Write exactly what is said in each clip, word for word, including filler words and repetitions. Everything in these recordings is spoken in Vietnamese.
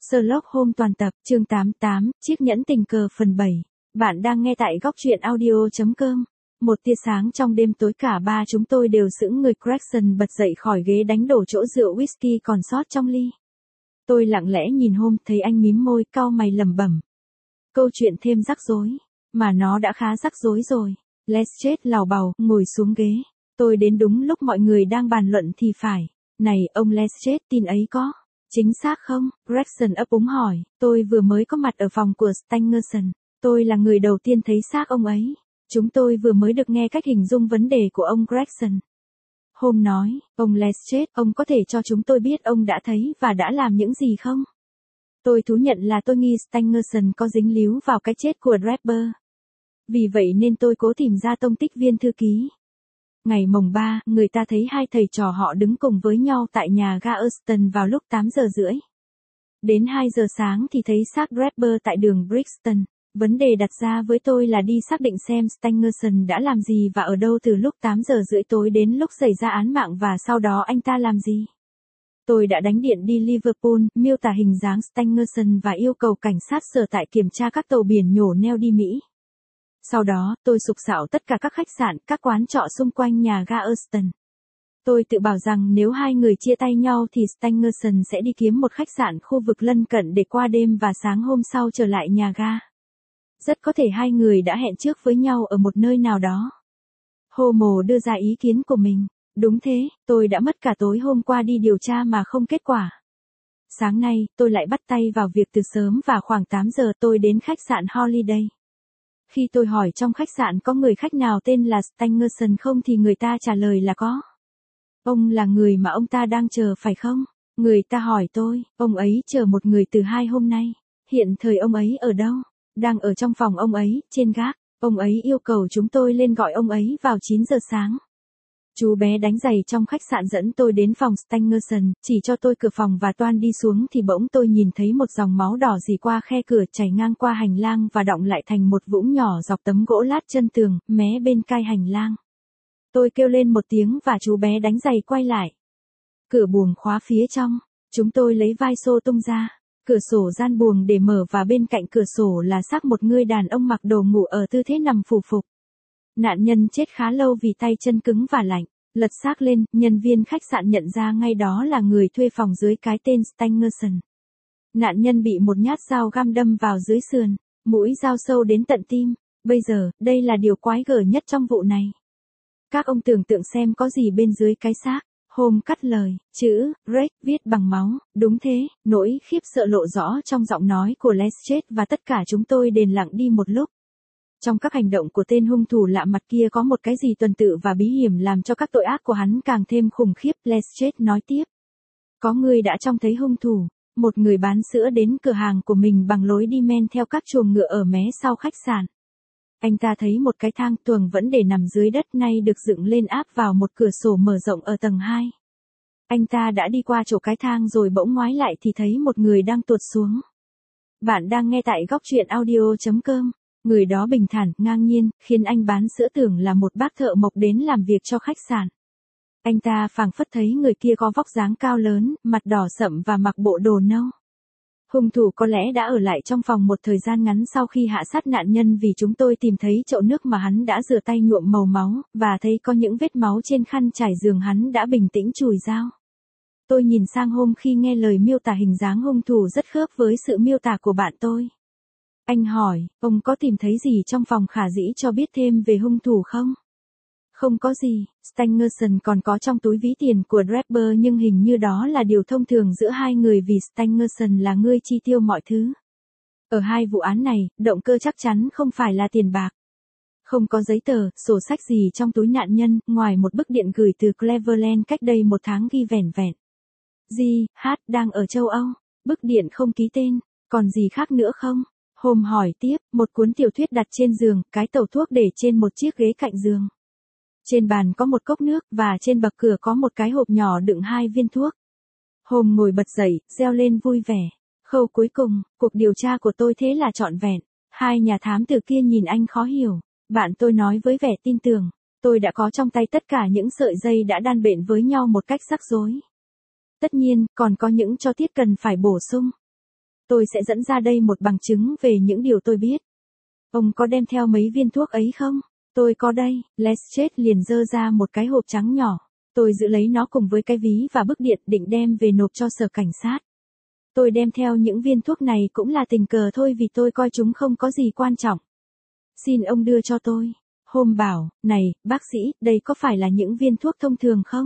Sherlock Holmes toàn tập, chương tám mươi tám, chiếc nhẫn tình cờ phần bảy. Bạn đang nghe tại góc truyện audio chấm com. Một tia sáng trong đêm tối, cả ba chúng tôi đều sững người. Gregson bật dậy khỏi ghế, đánh đổ chỗ rượu whisky còn sót trong ly. Tôi lặng lẽ nhìn Holmes, thấy anh mím môi, cau mày lẩm bẩm. Câu chuyện thêm rắc rối. Mà nó đã khá rắc rối rồi. Lestrade lào bào, ngồi xuống ghế. Tôi đến đúng lúc mọi người đang bàn luận thì phải. Này, ông Lestrade, tin ấy có chính xác không? Gregson ấp úng hỏi. Tôi vừa mới có mặt ở phòng của Stangerson. Tôi là người đầu tiên thấy xác ông ấy. Chúng tôi vừa mới được nghe cách hình dung vấn đề của ông Gregson. Holmes nói, ông Lestrade, ông có thể cho chúng tôi biết ông đã thấy và đã làm những gì không? Tôi thú nhận là tôi nghi Stangerson có dính líu vào cái chết của Draper. Vì vậy nên tôi cố tìm ra tông tích viên thư ký. Ngày mồng ba, người ta thấy hai thầy trò họ đứng cùng với nhau tại nhà ga Euston vào lúc tám giờ rưỡi. Đến hai giờ sáng thì thấy xác Draper tại đường Brixton. Vấn đề đặt ra với tôi là đi xác định xem Stangerson đã làm gì và ở đâu từ lúc tám giờ rưỡi tối đến lúc xảy ra án mạng, và sau đó anh ta làm gì. Tôi đã đánh điện đi Liverpool, miêu tả hình dáng Stangerson và yêu cầu cảnh sát sở tại kiểm tra các tàu biển nhổ neo đi Mỹ. Sau đó, tôi sục sạo tất cả các khách sạn, các quán trọ xung quanh nhà ga Euston. Tôi tự bảo rằng nếu hai người chia tay nhau thì Stangerson sẽ đi kiếm một khách sạn khu vực lân cận để qua đêm và sáng hôm sau trở lại nhà ga. Rất có thể hai người đã hẹn trước với nhau ở một nơi nào đó. Holmes đưa ra ý kiến của mình. Đúng thế, tôi đã mất cả tối hôm qua đi điều tra mà không kết quả. Sáng nay, tôi lại bắt tay vào việc từ sớm và khoảng tám giờ tôi đến khách sạn Holiday. Khi tôi hỏi trong khách sạn có người khách nào tên là Stangerson không thì người ta trả lời là có. Ông là người mà ông ta đang chờ phải không? Người ta hỏi tôi, ông ấy chờ một người từ hai hôm nay. Hiện thời ông ấy ở đâu? Đang ở trong phòng ông ấy, trên gác. Ông ấy yêu cầu chúng tôi lên gọi ông ấy vào chín giờ sáng. Chú bé đánh giày trong khách sạn dẫn tôi đến phòng Stangerson, chỉ cho tôi cửa phòng và toan đi xuống thì bỗng tôi nhìn thấy một dòng máu đỏ rỉ qua khe cửa, chảy ngang qua hành lang và đọng lại thành một vũng nhỏ dọc tấm gỗ lát chân tường, mé bên cai hành lang. Tôi kêu lên một tiếng và chú bé đánh giày quay lại. Cửa buồng khóa phía trong, chúng tôi lấy vai xô tung ra. Cửa sổ gian buồng để mở và bên cạnh cửa sổ là xác một người đàn ông mặc đồ ngủ ở tư thế nằm phù phục. Nạn nhân chết khá lâu vì tay chân cứng và lạnh. Lật xác lên, nhân viên khách sạn nhận ra ngay đó là người thuê phòng dưới cái tên Stangerson. Nạn nhân bị một nhát dao găm đâm vào dưới sườn, mũi dao sâu đến tận tim. Bây giờ, đây là điều quái gở nhất trong vụ này. Các ông tưởng tượng xem có gì bên dưới cái xác. Holmes cắt lời, chữ Greg viết bằng máu. Đúng thế, nỗi khiếp sợ lộ rõ trong giọng nói của Lestrade và tất cả chúng tôi đền lặng đi một lúc. Trong các hành động của tên hung thủ lạ mặt kia có một cái gì tuần tự và bí hiểm làm cho các tội ác của hắn càng thêm khủng khiếp. Lestrade nói tiếp. Có người đã trông thấy hung thủ, một người bán sữa đến cửa hàng của mình bằng lối đi men theo các chuồng ngựa ở mé sau khách sạn. Anh ta thấy một cái thang tuồng vẫn để nằm dưới đất nay được dựng lên áp vào một cửa sổ mở rộng ở tầng hai. Anh ta đã đi qua chỗ cái thang rồi bỗng ngoái lại thì thấy một người đang tuột xuống. Bạn đang nghe tại góc truyện audio chấm com. Người đó bình thản, ngang nhiên, khiến anh bán sữa tưởng là một bác thợ mộc đến làm việc cho khách sạn. Anh ta phảng phất thấy người kia có vóc dáng cao lớn, mặt đỏ sậm và mặc bộ đồ nâu. Hung thủ có lẽ đã ở lại trong phòng một thời gian ngắn sau khi hạ sát nạn nhân, vì chúng tôi tìm thấy chậu nước mà hắn đã rửa tay nhuộm màu máu, và thấy có những vết máu trên khăn trải giường hắn đã bình tĩnh chùi dao. Tôi nhìn sang Holmes khi nghe lời miêu tả hình dáng hung thủ rất khớp với sự miêu tả của bạn tôi. Anh hỏi, ông có tìm thấy gì trong phòng khả dĩ cho biết thêm về hung thủ không? Không có gì, Stangerson còn có trong túi ví tiền của Draper, nhưng hình như đó là điều thông thường giữa hai người vì Stangerson là người chi tiêu mọi thứ. Ở hai vụ án này, động cơ chắc chắn không phải là tiền bạc. Không có giấy tờ, sổ sách gì trong túi nạn nhân, ngoài một bức điện gửi từ Cleveland cách đây một tháng ghi vẻn vẹn. G. H. đang ở châu Âu. Bức điện không ký tên, còn gì khác nữa không? Holmes hỏi tiếp, một cuốn tiểu thuyết đặt trên giường, cái tẩu thuốc để trên một chiếc ghế cạnh giường. Trên bàn có một cốc nước, và trên bậc cửa có một cái hộp nhỏ đựng hai viên thuốc. Holmes ngồi bật dậy, reo lên vui vẻ. Khâu cuối cùng, cuộc điều tra của tôi thế là trọn vẹn. Hai nhà thám tử kia nhìn anh khó hiểu. Bạn tôi nói với vẻ tin tưởng. Tôi đã có trong tay tất cả những sợi dây đã đan bện với nhau một cách rắc rối. Tất nhiên, còn có những cho tiết cần phải bổ sung. tôi sẽ dẫn ra đây một bằng chứng về những điều tôi biết. Ông có đem theo mấy viên thuốc ấy không? Tôi có đây. Lestrade liền giơ ra một cái hộp trắng nhỏ. Tôi giữ lấy nó cùng với cái ví và bức điện định đem về nộp cho sở cảnh sát. Tôi đem theo những viên thuốc này cũng là tình cờ thôi vì tôi coi chúng không có gì quan trọng. Xin ông đưa cho tôi. Holmes bảo, này, bác sĩ, đây có phải là những viên thuốc thông thường không?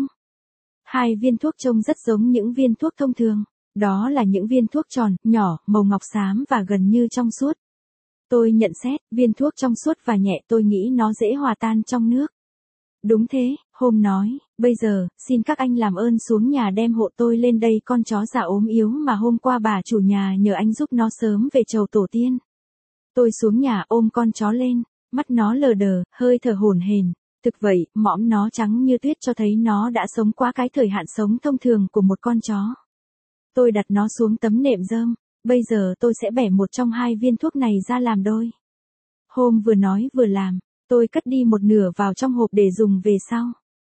Hai viên thuốc trông rất giống những viên thuốc thông thường. Đó là những viên thuốc tròn, nhỏ, màu ngọc xám và gần như trong suốt. Tôi nhận xét, viên thuốc trong suốt và nhẹ, tôi nghĩ nó dễ hòa tan trong nước. Đúng thế, Holmes nói, bây giờ, xin các anh làm ơn xuống nhà đem hộ tôi lên đây, con chó già ốm yếu mà hôm qua bà chủ nhà nhờ anh giúp nó sớm về chầu tổ tiên. Tôi xuống nhà ôm con chó lên, mắt nó lờ đờ, hơi thở hổn hển. Thực vậy, mõm nó trắng như tuyết cho thấy nó đã sống qua cái thời hạn sống thông thường của một con chó. Tôi đặt nó xuống tấm nệm rơm, bây giờ tôi sẽ bẻ một trong hai viên thuốc này ra làm đôi. Holmes vừa nói vừa làm, tôi cất đi một nửa vào trong hộp để dùng về sau.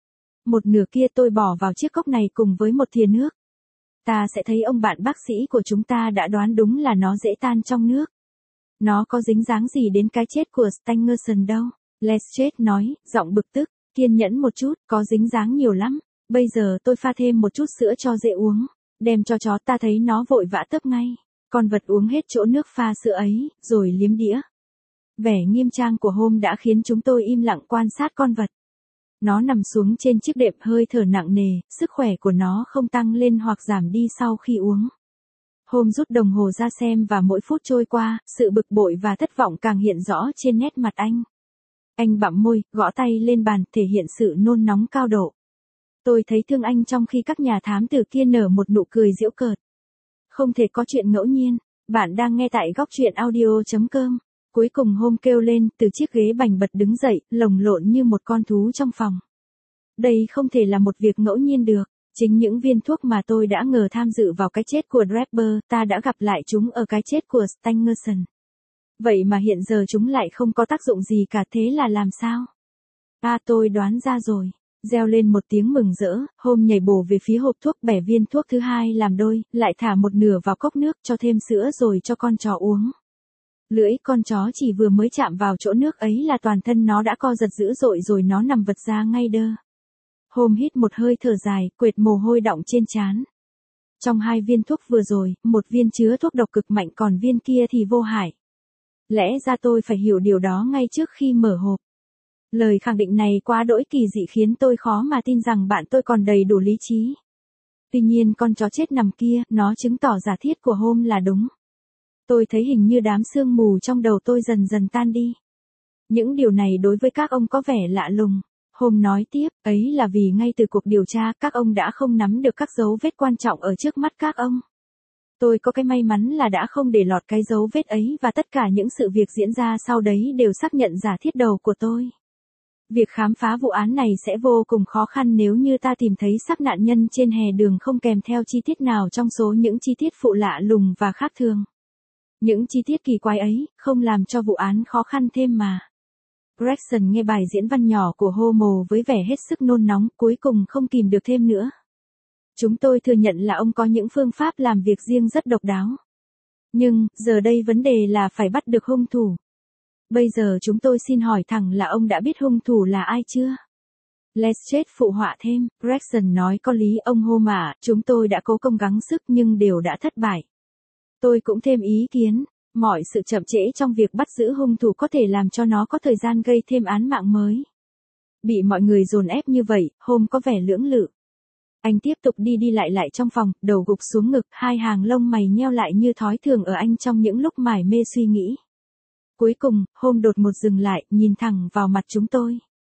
Một nửa kia tôi bỏ vào chiếc cốc này cùng với một thìa nước. Ta sẽ thấy ông bạn bác sĩ của chúng ta đã đoán đúng là nó dễ tan trong nước. Nó có dính dáng gì đến cái chết của Stangerson đâu. Lestrade nói, giọng bực tức, kiên nhẫn một chút, có dính dáng nhiều lắm. Bây giờ tôi pha thêm một chút sữa cho dễ uống. Đem cho chó, ta thấy nó vội vã tấp ngay. Con vật uống hết chỗ nước pha sữa ấy, rồi liếm đĩa. Vẻ nghiêm trang của Holmes đã khiến chúng tôi im lặng quan sát con vật. Nó nằm xuống trên chiếc đệm hơi thở nặng nề, sức khỏe của nó không tăng lên hoặc giảm đi sau khi uống. Holmes rút đồng hồ ra xem và mỗi phút trôi qua, sự bực bội và thất vọng càng hiện rõ trên nét mặt anh. Anh bặm môi, gõ tay lên bàn, thể hiện sự nôn nóng cao độ. Tôi thấy thương anh trong khi các nhà thám tử kia nở một nụ cười giễu cợt. Không thể có chuyện ngẫu nhiên. Bạn đang nghe tại góc truyện audio chấm com. Cuối cùng Holmes kêu lên, từ chiếc ghế bành bật đứng dậy, lồng lộn như một con thú trong phòng. Đây không thể là một việc ngẫu nhiên được. Chính những viên thuốc mà tôi đã ngờ tham dự vào cái chết của Draper, ta đã gặp lại chúng ở cái chết của Stangerson. Vậy mà hiện giờ chúng lại không có tác dụng gì cả, thế là làm sao? À, tôi đoán ra rồi. Reo lên một tiếng mừng rỡ, Holmes nhảy bổ về phía hộp thuốc, bẻ viên thuốc thứ hai làm đôi, lại thả một nửa vào cốc nước, cho thêm sữa rồi cho con chó uống. Lưỡi con chó chỉ vừa mới chạm vào chỗ nước ấy là toàn thân nó đã co giật dữ dội rồi nó nằm vật ra ngay đơ. Holmes hít một hơi thở dài, quệt mồ hôi đọng trên trán. Trong hai viên thuốc vừa rồi, một viên chứa thuốc độc cực mạnh còn viên kia thì vô hại. Lẽ ra tôi phải hiểu điều đó ngay trước khi mở hộp. Lời khẳng định này quá đỗi kỳ dị khiến tôi khó mà tin rằng bạn tôi còn đầy đủ lý trí. Tuy nhiên con chó chết nằm kia, nó chứng tỏ giả thiết của Holmes là đúng. Tôi thấy hình như đám sương mù trong đầu tôi dần dần tan đi. Những điều này đối với các ông có vẻ lạ lùng. Holmes nói tiếp, ấy là vì ngay từ cuộc điều tra các ông đã không nắm được các dấu vết quan trọng ở trước mắt các ông. Tôi có cái may mắn là đã không để lọt cái dấu vết ấy và tất cả những sự việc diễn ra sau đấy đều xác nhận giả thiết đầu của tôi. Việc khám phá vụ án này sẽ vô cùng khó khăn nếu như ta tìm thấy xác nạn nhân trên hè đường không kèm theo chi tiết nào trong số những chi tiết phụ lạ lùng và khác thường. Những chi tiết kỳ quái ấy không làm cho vụ án khó khăn thêm mà. Gregson nghe bài diễn văn nhỏ của Holmes với vẻ hết sức nôn nóng, cuối cùng không kìm được thêm nữa. Chúng tôi thừa nhận là ông có những phương pháp làm việc riêng rất độc đáo. Nhưng, giờ đây vấn đề là phải bắt được hung thủ. Bây giờ chúng tôi xin hỏi thẳng là ông đã biết hung thủ là ai chưa? Lestrade phụ họa thêm, Gregson nói có lý ông Holmes ạ, chúng tôi đã cố công gắng sức nhưng đều đã thất bại. Tôi cũng thêm ý kiến, mọi sự chậm trễ trong việc bắt giữ hung thủ có thể làm cho nó có thời gian gây thêm án mạng mới. Bị mọi người dồn ép như vậy, Holmes có vẻ lưỡng lự. Anh tiếp tục đi đi lại lại trong phòng, đầu gục xuống ngực, hai hàng lông mày nheo lại như thói thường ở anh trong những lúc mải mê suy nghĩ. Cuối cùng, Holmes đột ngột dừng lại, nhìn thẳng vào mặt chúng tôi.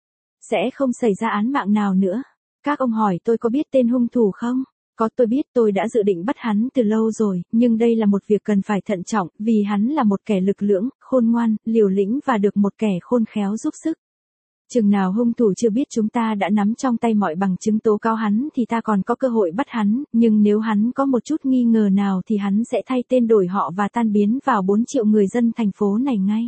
Sẽ không xảy ra án mạng nào nữa. Các ông hỏi tôi có biết tên hung thủ không? Có, tôi biết, tôi đã dự định bắt hắn từ lâu rồi, nhưng đây là một việc cần phải thận trọng, vì hắn là một kẻ lực lưỡng, khôn ngoan, liều lĩnh và được một kẻ khôn khéo giúp sức. Chừng nào hung thủ chưa biết chúng ta đã nắm trong tay mọi bằng chứng tố cáo hắn thì ta còn có cơ hội bắt hắn, nhưng nếu hắn có một chút nghi ngờ nào thì hắn sẽ thay tên đổi họ và tan biến vào bốn triệu người dân thành phố này ngay.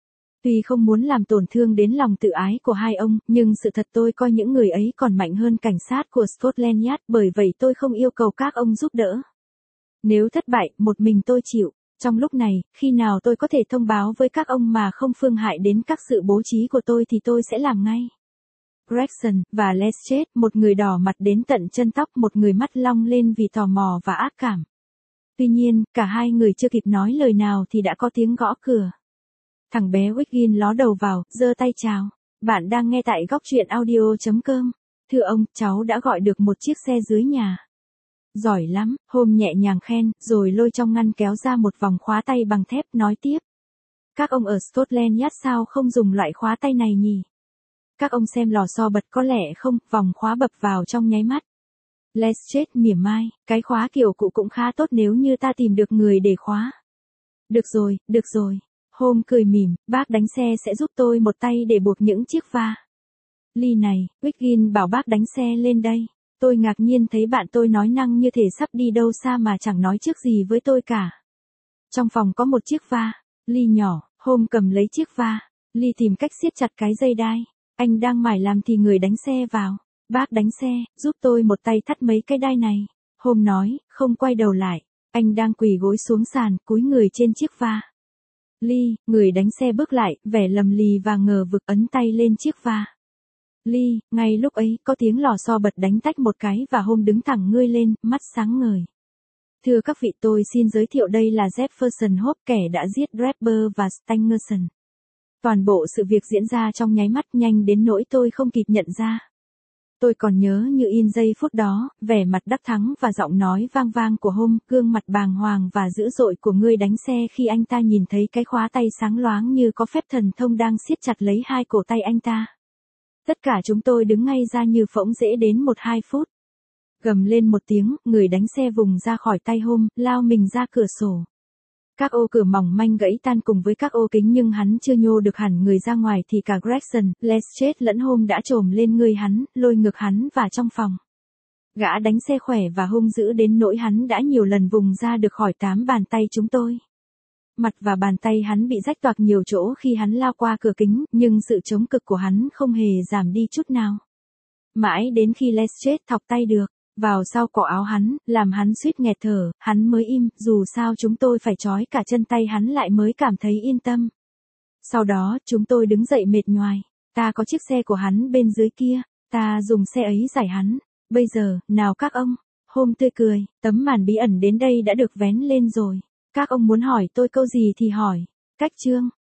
Tuy không muốn làm tổn thương đến lòng tự ái của hai ông, nhưng sự thật tôi coi những người ấy còn mạnh hơn cảnh sát của Scotland Yard, bởi vậy tôi không yêu cầu các ông giúp đỡ. Nếu thất bại, một mình tôi chịu. Trong lúc này, khi nào tôi có thể thông báo với các ông mà không phương hại đến các sự bố trí của tôi thì tôi sẽ làm ngay. Gregson và Lestrade, một người đỏ mặt đến tận chân tóc, một người mắt long lên vì tò mò và ác cảm. Tuy nhiên, cả hai người chưa kịp nói lời nào thì đã có tiếng gõ cửa. Thằng bé Wiggin ló đầu vào, giơ tay chào. Bạn đang nghe tại góc truyện audio chấm com. Thưa ông, cháu đã gọi được một chiếc xe dưới nhà. Giỏi lắm, Hôm nhẹ nhàng khen, rồi lôi trong ngăn kéo ra một vòng khóa tay bằng thép, nói tiếp. Các ông ở Scotland Yard sao không dùng loại khóa tay này nhỉ? Các ông xem lò xo bật có lẻ không, vòng khóa bập vào trong nháy mắt. Lestrade mỉa mai, cái khóa kiểu cụ cũng khá tốt nếu như ta tìm được người để khóa. Được rồi, được rồi. Hôm cười mỉm, bác đánh xe sẽ giúp tôi một tay để buộc những chiếc va. Ly này, Wiggin bảo bác đánh xe lên đây. Tôi ngạc nhiên thấy bạn tôi nói năng như thể sắp đi đâu xa mà chẳng nói trước gì với tôi cả. Trong phòng có một chiếc va. Ly nhỏ, Hôm cầm lấy chiếc va. Ly tìm cách siết chặt cái dây đai. Anh đang mải làm thì người đánh xe vào. Bác đánh xe, giúp tôi một tay thắt mấy cái đai này. Hôm nói, không quay đầu lại. Anh đang quỳ gối xuống sàn, cúi người trên chiếc va. Ly, người đánh xe bước lại, vẻ lầm lì và ngờ vực, ấn tay lên chiếc va. Ly, ngay lúc ấy, có tiếng lò xo bật đánh tách một cái và Hôm đứng thẳng ngươi lên, mắt sáng ngời. Thưa các vị, tôi xin giới thiệu đây là Jefferson Hope, kẻ đã giết Draper và Stangerson. Toàn bộ sự việc diễn ra trong nháy mắt, nhanh đến nỗi tôi không kịp nhận ra. Tôi còn nhớ như in giây phút đó, vẻ mặt đắc thắng và giọng nói vang vang của Hôm, gương mặt bàng hoàng và dữ dội của người đánh xe khi anh ta nhìn thấy cái khóa tay sáng loáng như có phép thần thông đang siết chặt lấy hai cổ tay anh ta. Tất cả chúng tôi đứng ngay ra như phỗng dễ đến một hai phút. Gầm lên một tiếng, người đánh xe vùng ra khỏi tay Hôm, lao mình ra cửa sổ. Các ô cửa mỏng manh gãy tan cùng với các ô kính, nhưng hắn chưa nhô được hẳn người ra ngoài thì cả Gregson, Lestrade lẫn Hôm đã trồm lên người hắn, lôi ngược hắn vào trong phòng. Gã đánh xe khỏe và hung dữ đến nỗi hắn đã nhiều lần vùng ra được khỏi tám bàn tay chúng tôi. Mặt và bàn tay hắn bị rách toạc nhiều chỗ khi hắn lao qua cửa kính, nhưng sự chống cực của hắn không hề giảm đi chút nào. Mãi đến khi Lestrade thọc tay được vào sau cổ áo hắn, làm hắn suýt nghẹt thở, hắn mới im, dù sao chúng tôi phải trói cả chân tay hắn lại mới cảm thấy yên tâm. Sau đó, chúng tôi đứng dậy mệt nhoài. Ta có chiếc xe của hắn bên dưới kia, ta dùng xe ấy giải hắn. Bây giờ, nào các ông. Hôm tươi cười, tấm màn bí ẩn đến đây đã được vén lên rồi. Các ông muốn hỏi tôi câu gì thì hỏi. Cách chương.